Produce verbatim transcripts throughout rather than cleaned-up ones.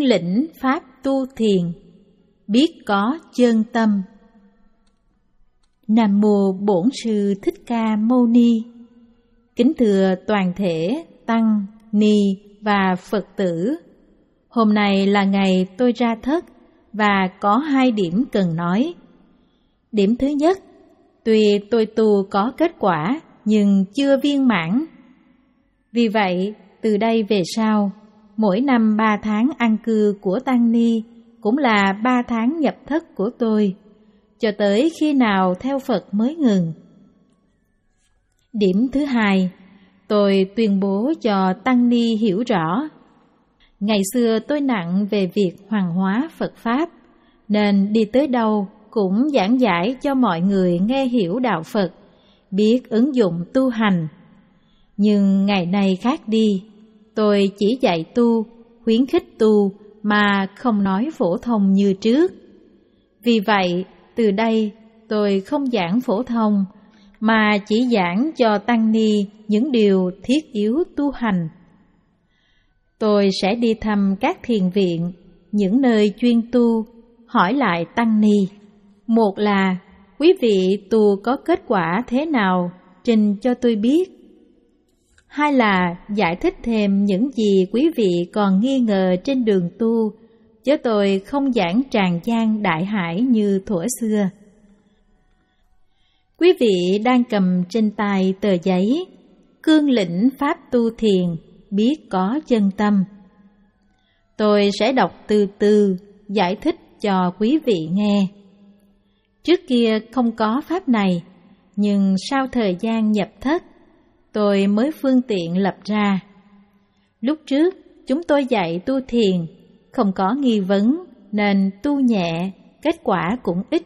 lĩnh pháp tu thiền, biết có chân tâm. Nam mô Bổn Sư Thích Ca Mâu Ni. Kính thưa toàn thể tăng, ni và Phật tử. Hôm nay là ngày tôi ra thất và có hai điểm cần nói. Điểm thứ nhất, tuy tôi tu có kết quả nhưng chưa viên mãn. Vì vậy, từ đây về sau, mỗi năm ba tháng an cư của tăng ni cũng là ba tháng nhập thất của tôi, cho tới khi nào theo Phật mới ngừng. Điểm thứ hai, tôi tuyên bố cho tăng ni hiểu rõ. Ngày xưa tôi nặng về việc hoàn hóa Phật Pháp, nên đi tới đâu cũng giảng giải cho mọi người nghe hiểu đạo Phật, biết ứng dụng tu hành. Nhưng ngày nay khác đi, tôi chỉ dạy tu, khuyến khích tu mà không nói phổ thông như trước. Vì vậy, từ đây tôi không giảng phổ thông, mà chỉ giảng cho tăng ni những điều thiết yếu tu hành. Tôi sẽ đi thăm các thiền viện, những nơi chuyên tu, hỏi lại tăng ni. Một là, quý vị tu có kết quả thế nào, trình cho tôi biết. Hai là, giải thích thêm những gì quý vị còn nghi ngờ trên đường tu, chứ tôi không giảng tràn gian đại hải như thuở xưa. Quý vị đang cầm trên tay tờ giấy, cương lĩnh pháp tu thiền, biết có chân tâm. Tôi sẽ đọc từ từ, giải thích cho quý vị nghe. Trước kia không có pháp này, nhưng sau thời gian nhập thất, tôi mới phương tiện lập ra. Lúc trước, chúng tôi dạy tu thiền, không có nghi vấn, nên tu nhẹ, kết quả cũng ít.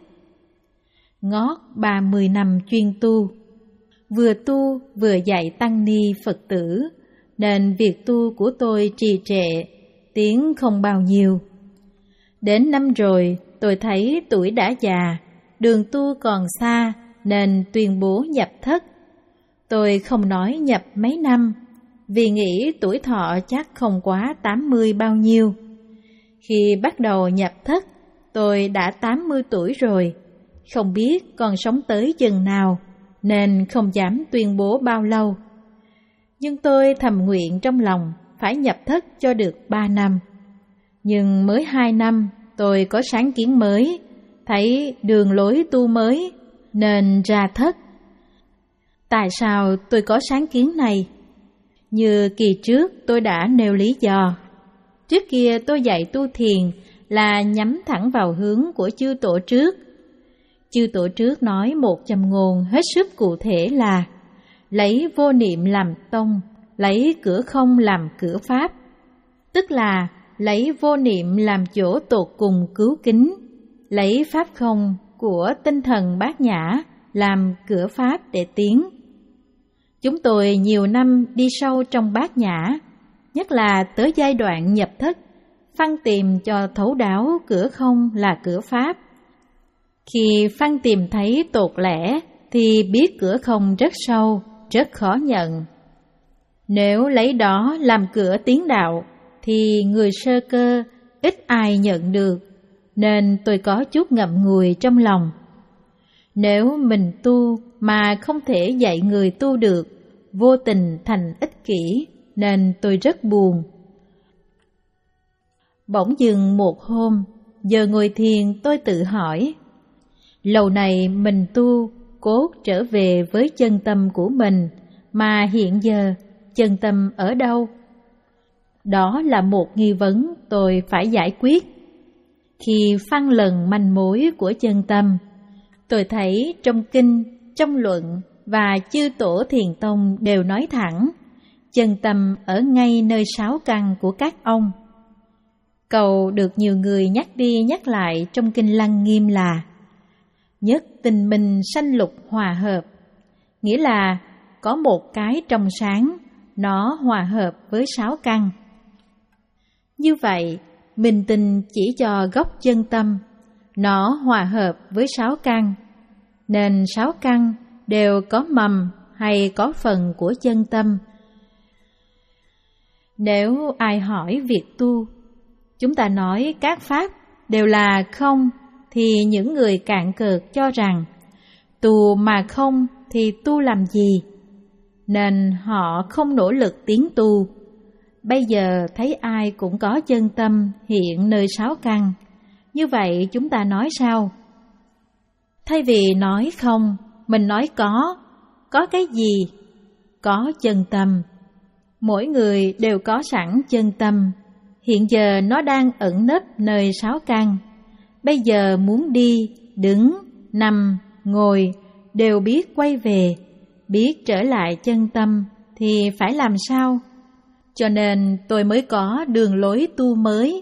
Ngót ba mươi năm chuyên tu, vừa tu vừa dạy tăng ni Phật tử, nên việc tu của tôi trì trệ, tiến không bao nhiêu. Đến năm rồi, tôi thấy tuổi đã già, đường tu còn xa, nên tuyên bố nhập thất. Tôi không nói nhập mấy năm, vì nghĩ tuổi thọ chắc không quá tám mươi bao nhiêu. Khi bắt đầu nhập thất, tôi đã tám mươi tuổi rồi, không biết còn sống tới chừng nào, nên không dám tuyên bố bao lâu. Nhưng tôi thầm nguyện trong lòng phải nhập thất cho được ba năm. Nhưng mới hai năm, tôi có sáng kiến mới, thấy đường lối tu mới, nên ra thất. Tại sao tôi có sáng kiến này? Như kỳ trước tôi đã nêu lý do. Trước kia tôi dạy tu thiền là nhắm thẳng vào hướng của chư tổ trước. Chư tổ trước nói một châm ngôn hết sức cụ thể là lấy vô niệm làm tông, lấy cửa không làm cửa pháp. Tức là lấy vô niệm làm chỗ tột cùng cứu kính, lấy pháp không của tinh thần bát nhã làm cửa pháp để tiến. Chúng tôi nhiều năm đi sâu trong bát nhã, nhất là tới giai đoạn nhập thất, phăng tìm cho thấu đáo cửa không là cửa pháp. Khi phăng tìm thấy tột lẽ thì biết cửa không rất sâu, rất khó nhận. Nếu lấy đó làm cửa tiến đạo thì người sơ cơ ít ai nhận được, nên tôi có chút ngậm ngùi trong lòng. Nếu mình tu mà không thể dạy người tu được, vô tình thành ích kỷ, nên tôi rất buồn. Bỗng dưng một hôm, giờ ngồi thiền tôi tự hỏi, lâu này mình tu, cốt trở về với chân tâm của mình, mà hiện giờ chân tâm ở đâu? Đó là một nghi vấn tôi phải giải quyết. Khi phăng lần manh mối của chân tâm, tôi thấy trong kinh, trong luận và chư tổ thiền tông đều nói thẳng, chân tâm ở ngay nơi sáu căn của các ông. Câu được nhiều người nhắc đi nhắc lại trong kinh Lăng Nghiêm là nhất tình minh sanh lục hòa hợp, nghĩa là có một cái trong sáng, nó hòa hợp với sáu căn. Như vậy, minh tinh chỉ cho gốc chân tâm, nó hòa hợp với sáu căn, nên sáu căn đều có mầm hay có phần của chân tâm. Nếu ai hỏi việc tu, chúng ta nói các pháp đều là không, thì những người cạn cợt cho rằng tu mà không thì tu làm gì, nên họ không nỗ lực tiến tu. Bây giờ thấy ai cũng có chân tâm hiện nơi sáu căn, như vậy chúng ta nói sao? Thay vì nói không, mình nói có. Có cái gì? Có chân tâm. Mỗi người đều có sẵn chân tâm. Hiện giờ nó đang ẩn nấp nơi sáu căn. Bây giờ muốn đi, đứng, nằm, ngồi đều biết quay về, biết trở lại chân tâm thì phải làm sao? Cho nên tôi mới có đường lối tu mới.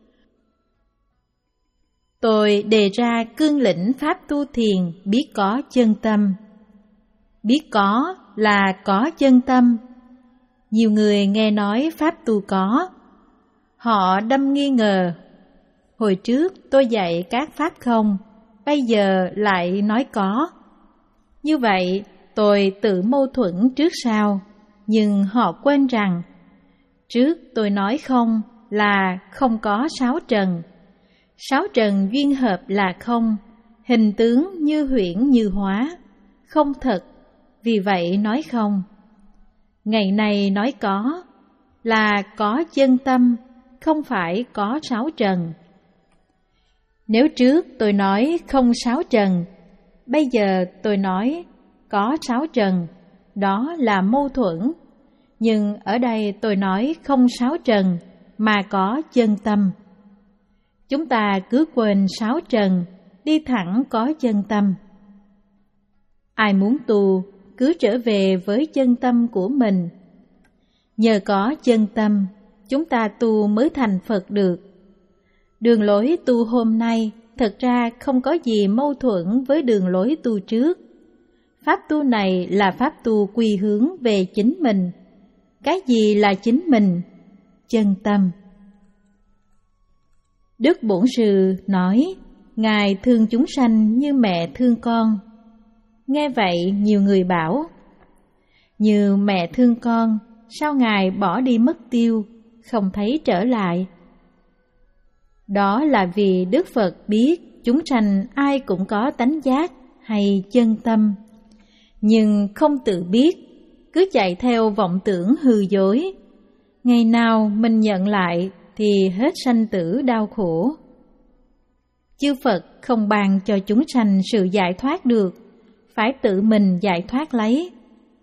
Tôi đề ra cương lĩnh pháp tu thiền biết có chân tâm. Biết có là có chân tâm. Nhiều người nghe nói pháp tu có, họ đâm nghi ngờ. Hồi trước tôi dạy các pháp không, bây giờ lại nói có. Như vậy tôi tự mâu thuẫn trước sau, nhưng họ quên rằng trước tôi nói không là không có sáu trần. Sáu trần duyên hợp là không, hình tướng như huyễn như hóa, không thật, vì vậy nói không. Ngày nay nói có là có chân tâm, không phải có sáu trần. Nếu trước tôi nói không sáu trần, bây giờ tôi nói có sáu trần, đó là mâu thuẫn. Nhưng ở đây tôi nói không sáu trần mà có chân tâm. Chúng ta cứ quên sáu trần, đi thẳng có chân tâm. Ai muốn tu, cứ trở về với chân tâm của mình. Nhờ có chân tâm, chúng ta tu mới thành Phật được. Đường lối tu hôm nay thật ra không có gì mâu thuẫn với đường lối tu trước. Pháp tu này là pháp tu quy hướng về chính mình. Cái gì là chính mình? Chân tâm. Đức Bổn Sư nói, Ngài thương chúng sanh như mẹ thương con. Nghe vậy nhiều người bảo, như mẹ thương con, sao Ngài bỏ đi mất tiêu, không thấy trở lại? Đó là vì Đức Phật biết chúng sanh ai cũng có tánh giác hay chân tâm, nhưng không tự biết, cứ chạy theo vọng tưởng hư dối. Ngày nào mình nhận lại thì hết sanh tử đau khổ. Chư Phật không ban cho chúng sanh sự giải thoát được, phải tự mình giải thoát lấy.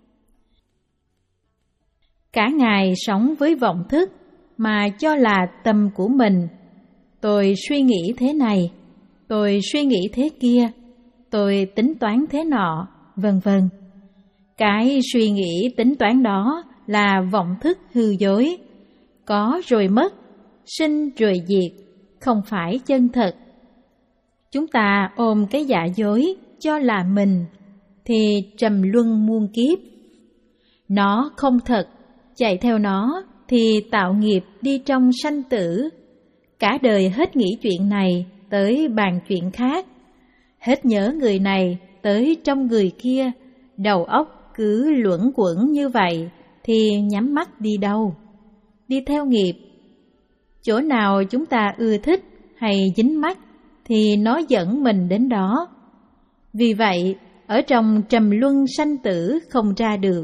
Cả ngày sống với vọng thức mà cho là tâm của mình. Tôi suy nghĩ thế này, tôi suy nghĩ thế kia, tôi tính toán thế nọ, vân vân. Cái suy nghĩ tính toán đó là vọng thức hư dối, có rồi mất, sinh rồi diệt, không phải chân thật. Chúng ta ôm cái giả dối cho là mình, thì trầm luân muôn kiếp. Nó không thật, chạy theo nó thì tạo nghiệp đi trong sanh tử. Cả đời hết nghĩ chuyện này tới bàn chuyện khác, hết nhớ người này tới trong người kia, đầu óc cứ luẩn quẩn như vậy thì nhắm mắt đi đâu? Đi theo nghiệp. Chỗ nào chúng ta ưa thích hay dính mắt thì nó dẫn mình đến đó. Vì vậy, ở trong trầm luân sanh tử không ra được.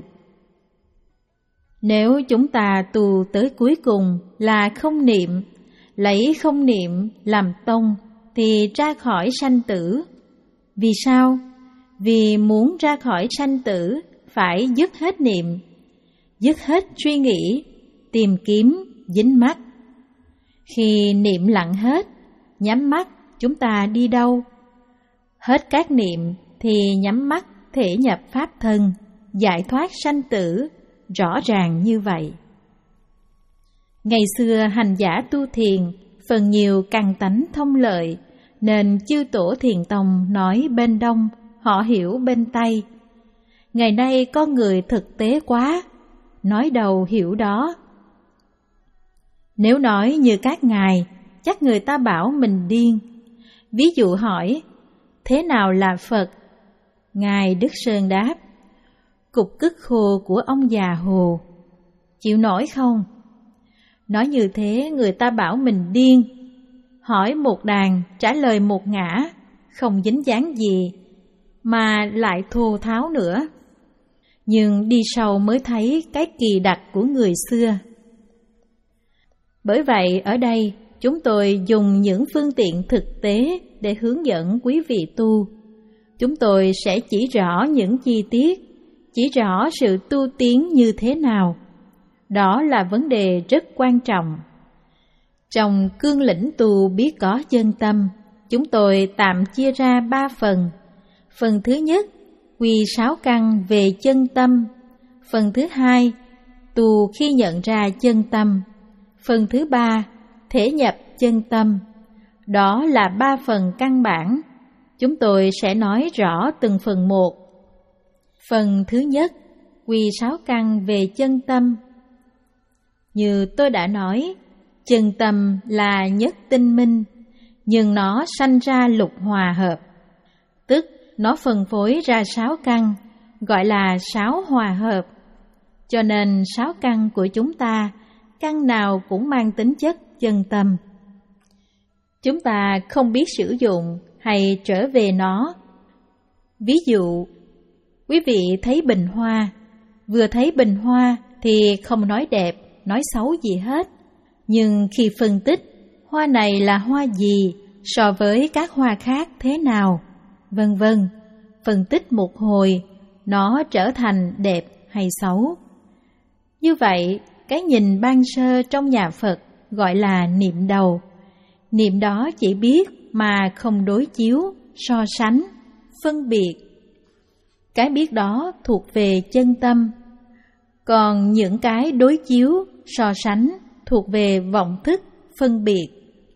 Nếu chúng ta tu tới cuối cùng là không niệm, lấy không niệm làm tông thì ra khỏi sanh tử. Vì sao? Vì muốn ra khỏi sanh tử phải dứt hết niệm, dứt hết suy nghĩ, tìm kiếm, dính mắt. Khi niệm lặng hết, nhắm mắt chúng ta đi đâu? Hết các niệm thì nhắm mắt thể nhập pháp thân, giải thoát sanh tử, rõ ràng như vậy. Ngày xưa hành giả tu thiền, phần nhiều căn tánh thông lợi, nên chư tổ thiền tông nói bên đông, họ hiểu bên tây. Ngày nay con người thực tế quá, nói đầu hiểu đó. Nếu nói như các ngài, chắc người ta bảo mình điên. Ví dụ hỏi, thế nào là Phật? Ngài Đức Sơn đáp, cục cứt khô của ông già Hồ. Chịu nổi không? Nói như thế người ta bảo mình điên. Hỏi một đàn, trả lời một ngã, không dính dáng gì, mà lại thô tháo nữa. Nhưng đi sâu mới thấy cái kỳ đặc của người xưa. Bởi vậy ở đây chúng tôi dùng những phương tiện thực tế để hướng dẫn quý vị tu. Chúng tôi sẽ chỉ rõ những chi tiết, chỉ rõ sự tu tiến như thế nào. Đó là vấn đề rất quan trọng. Trong cương lĩnh tu biết có chân tâm, chúng tôi tạm chia ra ba phần. Phần thứ nhất, quy sáu căn về chân tâm. Phần thứ hai, tu khi nhận ra chân tâm. Phần thứ ba, thể nhập chân tâm. Đó là ba phần căn bản. Chúng tôi sẽ nói rõ từng phần một. Phần thứ nhất, quy sáu căn về chân tâm. Như tôi đã nói, chân tâm là nhất tinh minh, nhưng nó sanh ra lục hòa hợp, tức nó phân phối ra sáu căn, gọi là sáu hòa hợp. Cho nên sáu căn của chúng ta, căn nào cũng mang tính chất chân tâm. Chúng ta không biết sử dụng hay trở về nó. Ví dụ, quý vị thấy bình hoa, vừa thấy bình hoa thì không nói đẹp, nói xấu gì hết. Nhưng khi phân tích, hoa này là hoa gì so với các hoa khác thế nào, vân vân, phân tích một hồi, nó trở thành đẹp hay xấu. Như vậy, cái nhìn ban sơ trong nhà Phật gọi là niệm đầu. Niệm đó chỉ biết mà không đối chiếu, so sánh, phân biệt. Cái biết đó thuộc về chân tâm. Còn những cái đối chiếu, so sánh thuộc về vọng thức, phân biệt.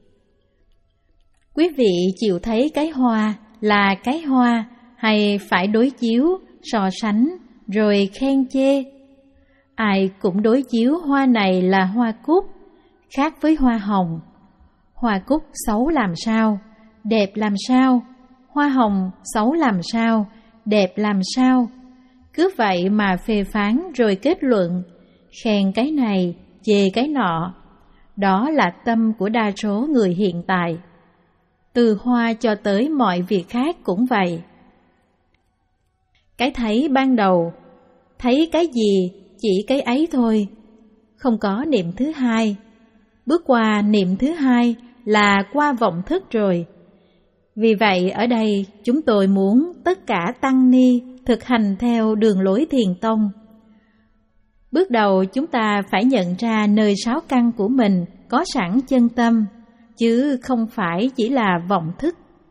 Quý vị chịu thấy cái hoa là cái hoa hay phải đối chiếu, so sánh, rồi khen chê? Ai cũng đối chiếu hoa này là hoa cúc, khác với hoa hồng. Hoa cúc xấu làm sao, đẹp làm sao, hoa hồng xấu làm sao, đẹp làm sao. Cứ vậy mà phê phán rồi kết luận, khen cái này, chê cái nọ. Đó là tâm của đa số người hiện tại. Từ hoa cho tới mọi việc khác cũng vậy. Cái thấy ban đầu, thấy cái gì chỉ cái ấy thôi, không có niệm thứ hai. Bước qua niệm thứ hai là qua vọng thức rồi. Vì vậy ở đây chúng tôi muốn tất cả tăng ni thực hành theo đường lối Thiền tông. Bước đầu chúng ta phải nhận ra nơi sáu căn của mình có sẵn chân tâm, chứ không phải chỉ là vọng thức.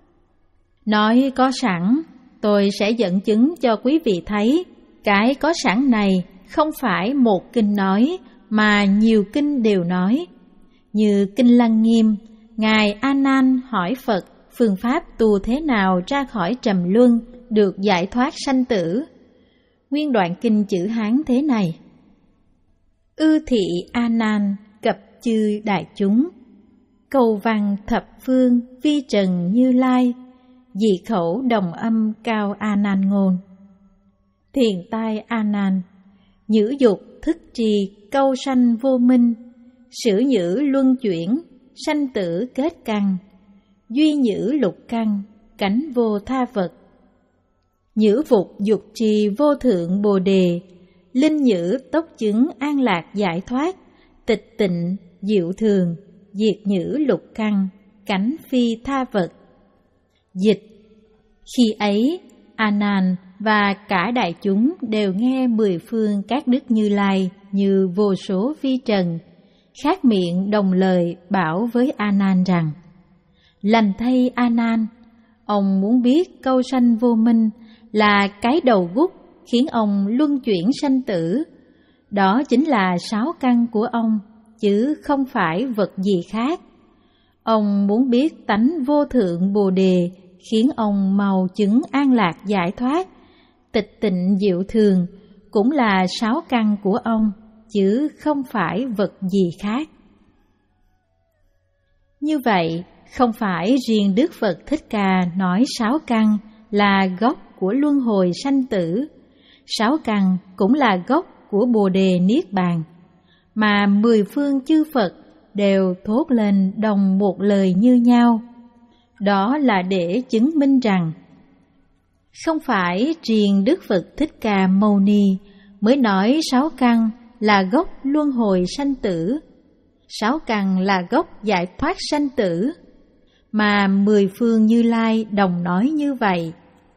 Nói có sẵn, tôi sẽ dẫn chứng cho quý vị thấy cái có sẵn này không phải một kinh nói mà nhiều kinh đều nói. Như Kinh Lăng Nghiêm, Ngài A Nan hỏi Phật phương pháp tu thế nào ra khỏi trầm luân, được giải thoát sanh tử. Nguyên đoạn kinh chữ Hán thế này: Ư thị A Nan cập chư đại chúng, cầu văn thập phương vi trần Như Lai, dị khẩu đồng âm cao A Nan ngôn. Thiền tai A Nan, nhữ dục thức trì câu sanh vô minh, sử nhữ luân chuyển, sanh tử kết căn, duy nhữ lục căn, cánh vô tha vật. Nhữ phục dục trì vô thượng bồ đề, linh nhữ tốc chứng an lạc giải thoát, tịch tịnh diệu thường, diệt nhữ lục căn, cánh phi tha vật. Dịch: khi ấy, A Nan và cả đại chúng đều nghe mười phương các đức Như Lai như vô số vi trần, khác miệng đồng lời bảo với A Nan rằng: lành thay A Nan, ông muốn biết câu sanh vô minh là cái đầu gút khiến ông luân chuyển sanh tử. Đó chính là sáu căn của ông, chứ không phải vật gì khác. Ông muốn biết tánh vô thượng bồ đề khiến ông mau chứng an lạc giải thoát, tịch tịnh diệu thường cũng là sáu căn của ông, chứ không phải vật gì khác. Như vậy, không phải riêng Đức Phật Thích Ca nói sáu căn là gốc của luân hồi sanh tử, sáu căn cũng là gốc của Bồ đề Niết Bàn. mà mười phương chư Phật đều thốt lên đồng một lời như nhau. Đó là để chứng minh rằng không phải riêng Đức Phật Thích Ca Mâu Ni mới nói sáu căn là gốc luân hồi sanh tử, sáu căn là gốc giải thoát sanh tử, mà mười phương Như Lai đồng nói như vậy.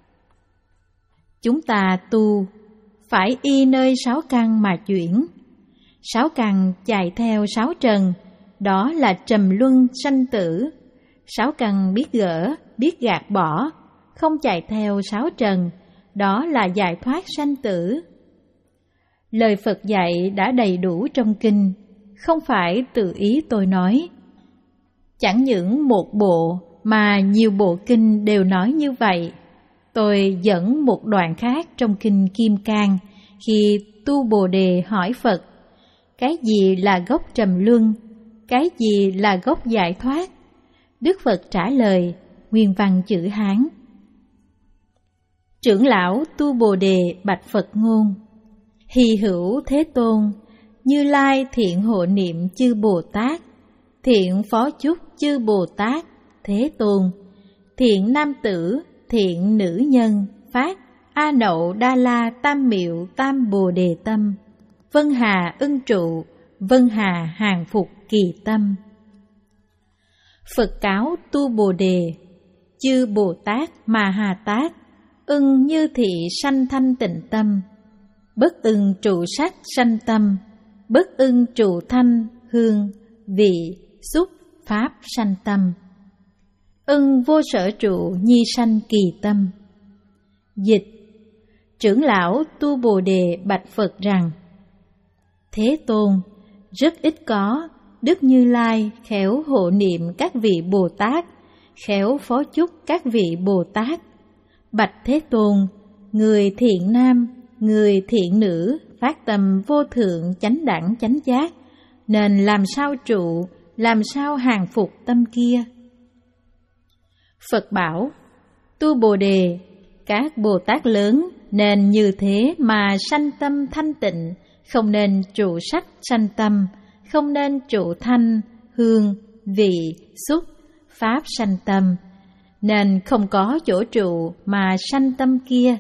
Chúng ta tu phải y nơi sáu căn mà chuyển. Sáu căn chạy theo sáu trần, đó là trầm luân sanh tử. Sáu căn biết gỡ, biết gạt bỏ, không chạy theo sáu trần, đó là giải thoát sanh tử. Lời Phật dạy đã đầy đủ trong kinh, không phải tự ý tôi nói. Chẳng những một bộ mà nhiều bộ kinh đều nói như vậy. Tôi dẫn một đoạn khác trong kinh Kim Cang khi Tu Bồ Đề hỏi Phật, cái gì là gốc trầm luân, cái gì là gốc giải thoát? Đức Phật trả lời, nguyên văn chữ Hán. Trưởng lão Tu Bồ Đề bạch Phật ngôn: Hy hữu Thế Tôn, Như Lai thiện hộ niệm chư Bồ Tát, thiện phó chúc chư Bồ Tát, Thế Tôn, thiện nam tử, thiện nữ nhân, phát A Nậu Đa La Tam Miệu Tam Bồ Đề Tâm, Vân Hà ưng trụ, Vân Hà hàng phục kỳ tâm. Phật cáo Tu Bồ Đề: chư Bồ Tát Ma Ha Tát, ưng như thị sanh thanh tịnh tâm, bất ưng trụ sắc sanh tâm, bất ưng trụ thanh, hương, vị, xúc, pháp sanh tâm. Ưng vô sở trụ nhi sanh kỳ tâm. Dịch: trưởng lão Tu Bồ Đề bạch Phật rằng: Thế Tôn, rất ít có Đức Như Lai khéo hộ niệm các vị Bồ Tát, khéo phó chúc các vị Bồ Tát. Bạch Thế Tôn, người thiện nam, người thiện nữ phát tâm vô thượng chánh đẳng chánh giác, nên làm sao trụ, làm sao hàng phục tâm kia? Phật bảo: Tu Bồ Đề, các Bồ Tát lớn nên như thế mà sanh tâm thanh tịnh, không nên trụ sắc sanh tâm, không nên trụ thanh, hương, vị, xúc, pháp sanh tâm, nên không có chỗ trụ mà sanh tâm kia.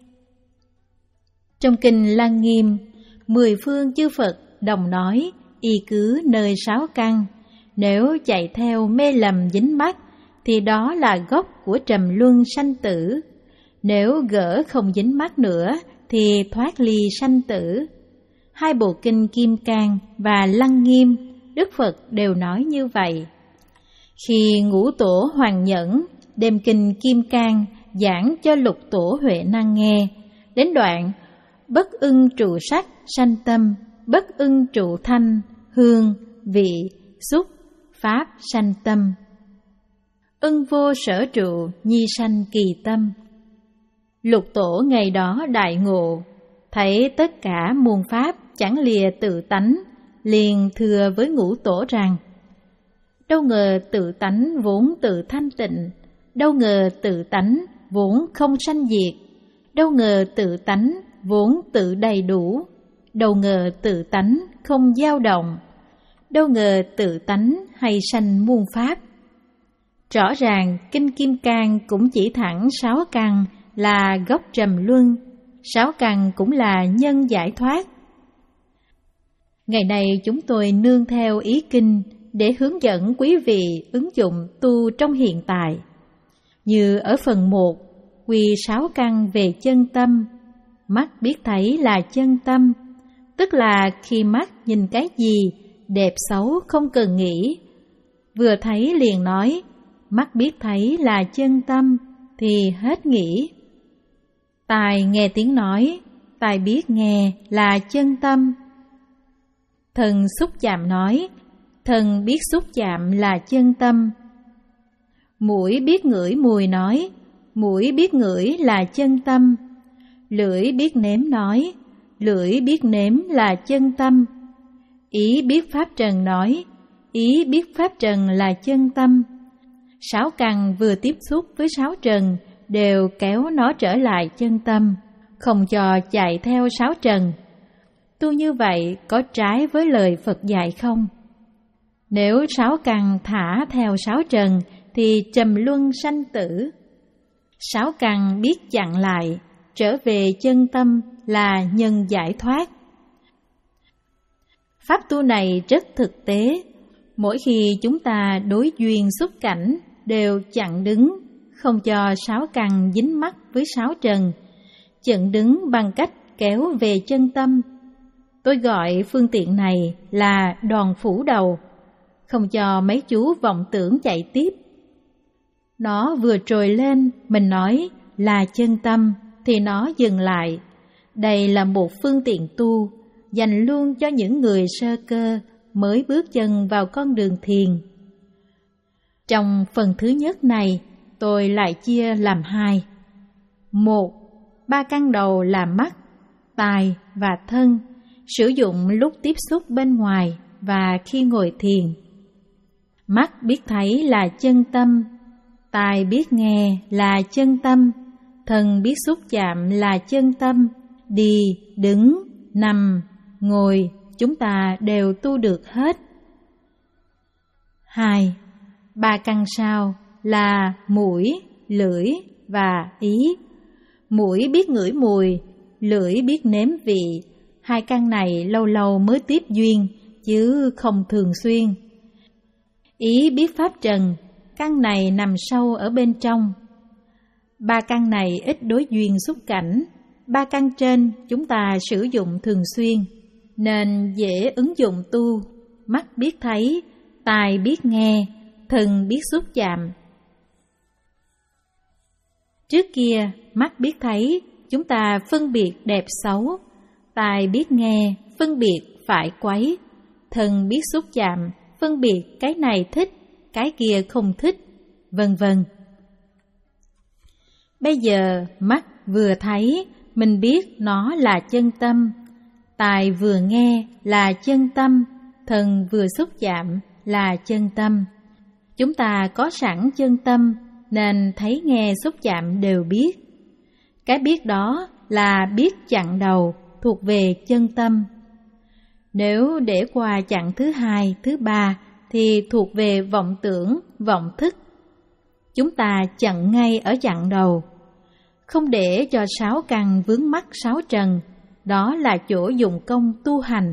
Trong kinh Lăng Nghiêm, mười phương chư Phật đồng nói y cứ nơi sáu căn, nếu chạy theo mê lầm dính mắc thì đó là gốc của trầm luân sanh tử, nếu gỡ không dính mắc nữa thì thoát ly sanh tử. Hai bộ kinh Kim Cang và Lăng Nghiêm, Đức Phật đều nói như vậy. Khi Ngũ Tổ Hoàng Nhẫn đem kinh Kim Cang giảng cho Lục Tổ Huệ Năng nghe, đến đoạn bất ưng trụ sắc sanh tâm, bất ưng trụ thanh, hương, vị, xúc, pháp sanh tâm, ưng vô sở trụ nhi sanh kỳ tâm. Lục Tổ ngày đó đại ngộ, thấy tất cả muôn pháp chẳng lìa tự tánh, liền thưa với Ngũ Tổ rằng: đâu ngờ tự tánh vốn tự thanh tịnh, đâu ngờ tự tánh vốn không sanh diệt, đâu ngờ tự tánh vốn tự đầy đủ, đâu ngờ tự tánh không dao động, đâu ngờ tự tánh hay sanh muôn pháp. Rõ ràng kinh Kim Cang cũng chỉ thẳng sáu căn là gốc trầm luân, sáu căn cũng là nhân giải thoát. Ngày nay chúng tôi nương theo ý kinh để hướng dẫn quý vị ứng dụng tu trong hiện tại. Như ở phần một, quy sáu căn về chân tâm, mắt biết thấy là chân tâm, tức là khi mắt nhìn cái gì, đẹp xấu không cần nghĩ, vừa thấy liền nói, mắt biết thấy là chân tâm, thì hết nghĩ. Tai nghe tiếng nói, tai biết nghe là chân tâm. Thần xúc chạm nói, thần biết xúc chạm là chân tâm. Mũi biết ngửi mùi nói, mũi biết ngửi là chân tâm. Lưỡi biết nếm nói, lưỡi biết nếm là chân tâm. Ý biết pháp trần nói, ý biết pháp trần là chân tâm. Sáu căn vừa tiếp xúc với sáu trần đều kéo nó trở lại chân tâm, không cho chạy theo sáu trần. tu như vậy có trái với lời Phật dạy không? Nếu sáu căn thả theo sáu trần thì trầm luân sanh tử. Sáu căn biết chặn lại, trở về chân tâm là nhân giải thoát. Pháp tu này rất thực tế. Mỗi khi chúng ta đối duyên xúc cảnh đều chặn đứng, không cho sáu căn dính mắc với sáu trần, chặn đứng bằng cách kéo về chân tâm. Tôi gọi phương tiện này là đòn phủ đầu, không cho mấy chú vọng tưởng chạy tiếp. Nó vừa trồi lên, mình nói là chân tâm, thì nó dừng lại. Đây là một phương tiện tu, dành luôn cho những người sơ cơ mới bước chân vào con đường thiền. Trong phần thứ nhất này, tôi lại chia làm hai. Một, ba căn đầu là mắt, tai và thân, sử dụng lúc tiếp xúc bên ngoài và khi ngồi thiền. Mắt biết thấy là chân tâm, tai biết nghe là chân tâm, thân biết xúc chạm là chân tâm. Đi, đứng, nằm, ngồi, chúng ta đều tu được hết. Hai, ba căn sau là mũi, lưỡi và ý. Mũi biết ngửi mùi, lưỡi biết nếm vị. Hai căn này lâu lâu mới tiếp duyên, chứ không thường xuyên. Ý biết pháp trần, căn này nằm sâu ở bên trong. Ba căn này ít đối duyên xúc cảnh. Ba căn trên chúng ta sử dụng thường xuyên, nên dễ ứng dụng tu. Mắt biết thấy, tai biết nghe, thân biết xúc chạm. Trước kia, mắt biết thấy, chúng ta phân biệt đẹp xấu. Tai biết nghe, phân biệt phải quấy. Thân biết xúc chạm, phân biệt cái này thích, cái kia không thích, vân vân. Bây giờ, mắt vừa thấy, mình biết nó là chân tâm. Tai vừa nghe là chân tâm, thân vừa xúc chạm là chân tâm. Chúng ta có sẵn chân tâm, nên thấy nghe xúc chạm đều biết. Cái biết đó là biết chặn đầu, thuộc về chân tâm. Nếu để qua chặng thứ hai, thứ ba thì thuộc về vọng tưởng, vọng thức. Chúng ta chặn ngay ở chặng đầu, không để cho sáu căn vướng mắc sáu trần, đó là chỗ dụng công tu hành.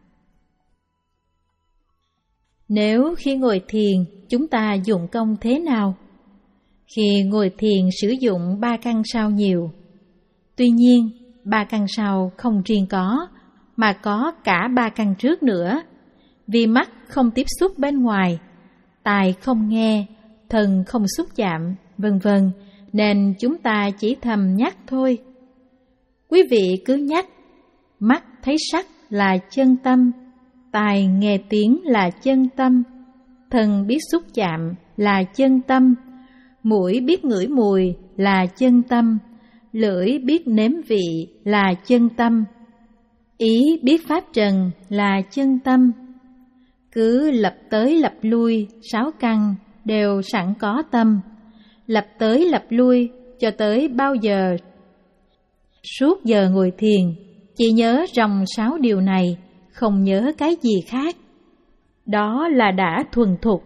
Nếu khi ngồi thiền chúng ta dụng công thế nào? Khi ngồi thiền sử dụng ba căn sau nhiều. Tuy nhiên, ba căn sau không riêng có, mà có cả ba căn trước nữa. Vì mắt không tiếp xúc bên ngoài, tai không nghe, thân không xúc chạm, vân vân, nên chúng ta chỉ thầm nhắc thôi. Quý vị cứ nhắc, mắt thấy sắc là chân tâm, tai nghe tiếng là chân tâm, thân biết xúc chạm là chân tâm, mũi biết ngửi mùi là chân tâm, lưỡi biết nếm vị là chân tâm, ý biết pháp trần là chân tâm. Cứ lập tới lập lui sáu căn đều sẵn có tâm, lập tới lập lui cho tới bao giờ? Suốt giờ ngồi thiền, chỉ nhớ ròng sáu điều này, không nhớ cái gì khác. Đó là đã thuần thục.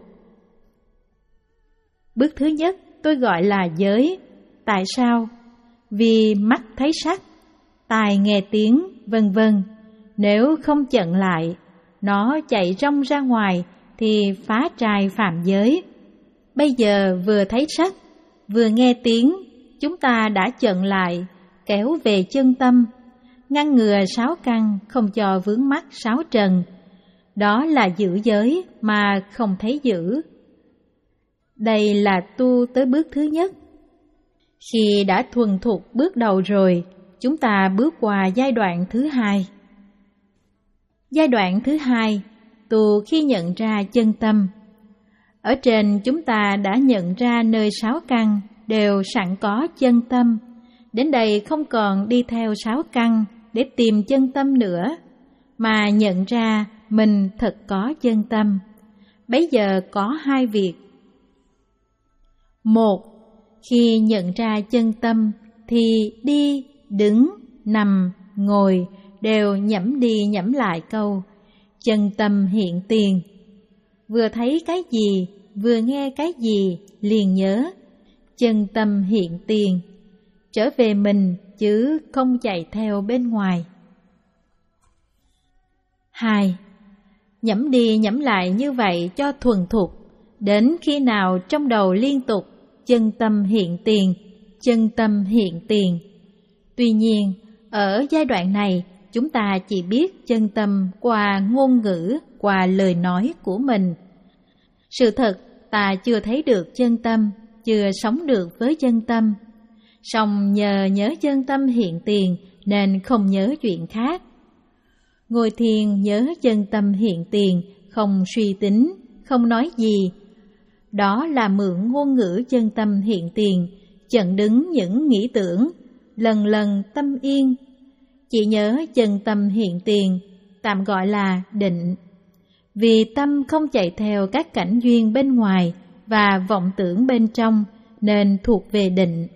Bước thứ nhất tôi gọi là giới. Tại sao? Vì mắt thấy sắc, tai nghe tiếng, vân vân. Nếu không chặn lại, nó chạy rong ra ngoài thì phá trai phạm giới. Bây giờ vừa thấy sắc, vừa nghe tiếng, chúng ta đã chặn lại, kéo về chân tâm, ngăn ngừa sáu căn không cho vướng mắc sáu trần. Đó là giữ giới mà không thấy giữ. Đây là tu tới bước thứ nhất. Khi đã thuần thục bước đầu rồi, chúng ta bước qua giai đoạn thứ hai. Giai đoạn thứ hai, tu khi nhận ra chân tâm. Ở trên chúng ta đã nhận ra nơi sáu căn đều sẵn có chân tâm. Đến đây không còn đi theo sáu căn để tìm chân tâm nữa, mà nhận ra mình thật có chân tâm. Bấy giờ có hai việc. Một, khi nhận ra chân tâm thì đi, đứng, nằm, ngồi đều nhẩm đi nhẩm lại câu chân tâm hiện tiền. Vừa thấy cái gì, vừa nghe cái gì liền nhớ chân tâm hiện tiền, trở về mình chứ không chạy theo bên ngoài. Hai, nhẩm đi nhẩm lại như vậy cho thuần thục, đến khi nào trong đầu liên tục chân tâm hiện tiền, chân tâm hiện tiền. Tuy nhiên, ở giai đoạn này, chúng ta chỉ biết chân tâm qua ngôn ngữ, qua lời nói của mình. Sự thật, ta chưa thấy được chân tâm, chưa sống được với chân tâm. Song nhờ nhớ chân tâm hiện tiền nên không nhớ chuyện khác. Ngồi thiền nhớ chân tâm hiện tiền, không suy tính, không nói gì. Đó là mượn ngôn ngữ chân tâm hiện tiền, chặn đứng những nghĩ tưởng, lần lần tâm yên. Chỉ nhớ chân tâm hiện tiền, tạm gọi là định. Vì tâm không chạy theo các cảnh duyên bên ngoài và vọng tưởng bên trong, nên thuộc về định.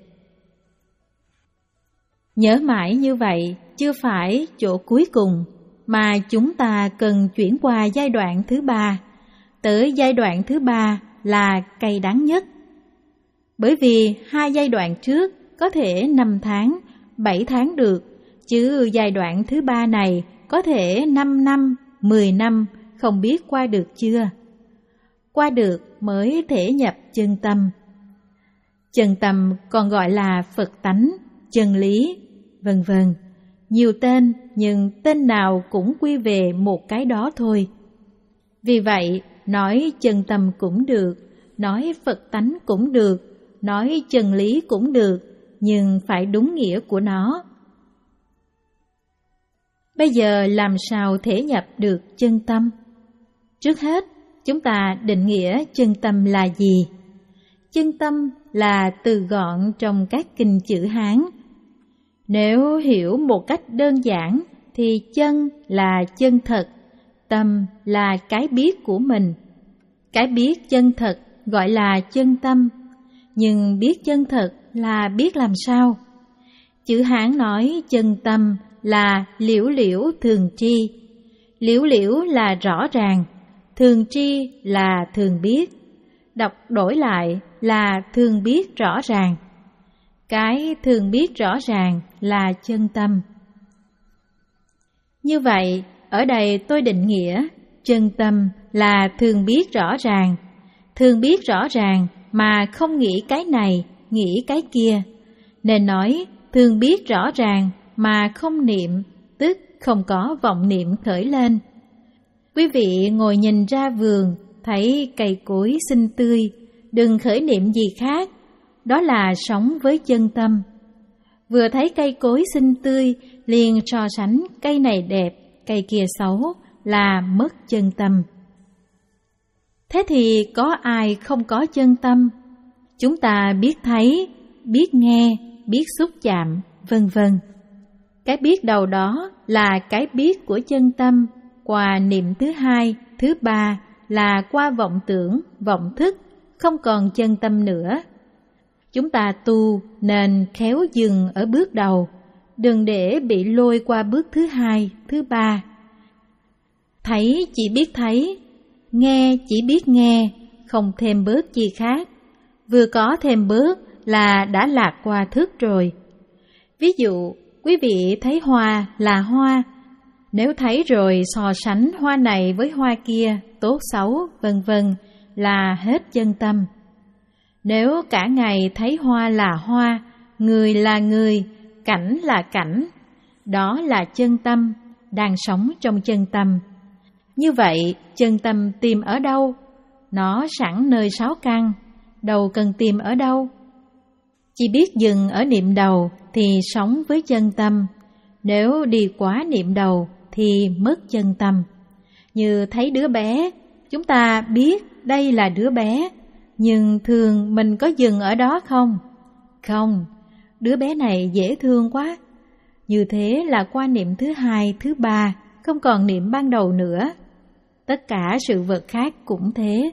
Nhớ mãi như vậy chưa phải chỗ cuối cùng, mà chúng ta cần chuyển qua giai đoạn thứ ba. Tới giai đoạn thứ ba là cay đắng nhất. Bởi vì hai giai đoạn trước có thể năm tháng, bảy tháng được, chứ giai đoạn thứ ba này có thể năm năm, mười năm, không biết qua được chưa. Qua được mới thể nhập chân tâm. Chân tâm còn gọi là Phật tánh, chân lý, vân vân. Nhiều tên, nhưng tên nào cũng quy về một cái đó thôi. Vì vậy, nói chân tâm cũng được, nói Phật tánh cũng được, nói chân lý cũng được, nhưng phải đúng nghĩa của nó. Bây giờ làm sao thể nhập được chân tâm? Trước hết, chúng ta định nghĩa chân tâm là gì? Chân tâm là từ gọn trong các kinh chữ Hán. Nếu hiểu một cách đơn giản thì chân là chân thật, tâm là cái biết của mình. Cái biết chân thật gọi là chân tâm, nhưng biết chân thật là biết làm sao? Chữ Hán nói chân tâm là liễu liễu thường tri. Liễu liễu là rõ ràng, thường tri là thường biết. Đọc đổi lại là thường biết rõ ràng. Cái thường biết rõ ràng là chân tâm. Như vậy, ở đây tôi định nghĩa chân tâm là thường biết rõ ràng. Thường biết rõ ràng mà không nghĩ cái này, nghĩ cái kia. Nên nói thường biết rõ ràng mà không niệm, tức không có vọng niệm khởi lên. Quý vị ngồi nhìn ra vườn, thấy cây cối xinh tươi, đừng khởi niệm gì khác. Đó là sống với chân tâm. Vừa thấy cây cối xinh tươi, liền so sánh cây này đẹp, cây kia xấu, là mất chân tâm. Thế thì có ai không có chân tâm? Chúng ta biết thấy, biết nghe, biết xúc chạm, vân vân. Cái biết đầu đó là cái biết của chân tâm, qua niệm thứ hai, thứ ba là qua vọng tưởng, vọng thức, không còn chân tâm nữa. Chúng ta tu nên khéo dừng ở bước đầu, đừng để bị lôi qua bước thứ hai, thứ ba. Thấy chỉ biết thấy, nghe chỉ biết nghe, không thêm bớt gì khác. Vừa có thêm bớt là đã lạc qua thức rồi. Ví dụ, quý vị thấy hoa là hoa. Nếu thấy rồi so sánh hoa này với hoa kia, tốt xấu, vân vân là hết chân tâm. Nếu cả ngày thấy hoa là hoa, người là người, cảnh là cảnh, đó là chân tâm, đang sống trong chân tâm. Như vậy, chân tâm tìm ở đâu? Nó sẵn nơi sáu căn, đâu cần tìm ở đâu? Chỉ biết dừng ở niệm đầu thì sống với chân tâm, nếu đi quá niệm đầu thì mất chân tâm. Như thấy đứa bé, chúng ta biết đây là đứa bé, nhưng thường mình có dừng ở đó không? Không, đứa bé này dễ thương quá. Như thế là qua niệm thứ hai, thứ ba, không còn niệm ban đầu nữa. Tất cả sự vật khác cũng thế.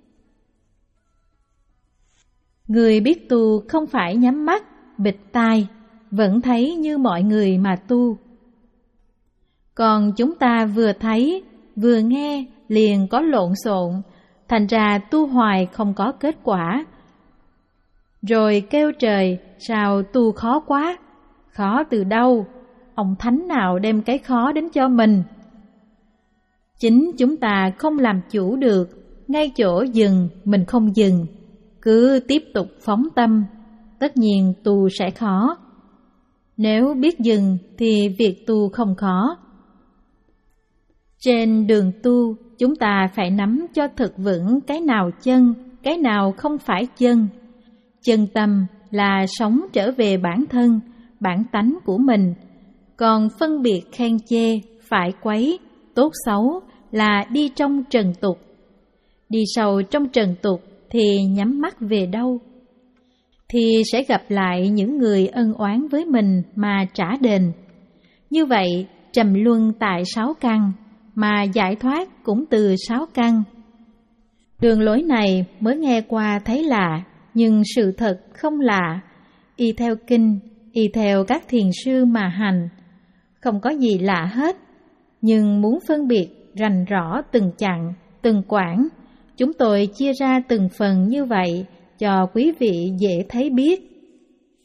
Người biết tu không phải nhắm mắt, bịt tai, vẫn thấy như mọi người mà tu. Còn chúng ta vừa thấy, vừa nghe liền có lộn xộn, thành ra tu hoài không có kết quả. Rồi kêu trời, sao tu khó quá? Khó từ đâu? Ông thánh nào đem cái khó đến cho mình? Chính chúng ta không làm chủ được, ngay chỗ dừng mình không dừng, cứ tiếp tục phóng tâm, tất nhiên tu sẽ khó. Nếu biết dừng thì việc tu không khó. Trên đường tu, chúng ta phải nắm cho thật vững cái nào chân, cái nào không phải chân. Chân tâm là sống trở về bản thân, bản tánh của mình. Còn phân biệt khen chê, phải quấy, tốt xấu là đi trong trần tục. Đi sâu trong trần tục thì nhắm mắt về đâu? Thì sẽ gặp lại những người ân oán với mình mà trả đền. Như vậy, trầm luân tại sáu căn, mà giải thoát cũng từ sáu căn. Đường lối này mới nghe qua thấy lạ, nhưng sự thật không lạ. Y theo kinh, y theo các thiền sư mà hành, không có gì lạ hết. Nhưng muốn phân biệt rành rõ từng chặng, từng quãng, chúng tôi chia ra từng phần như vậy cho quý vị dễ thấy biết.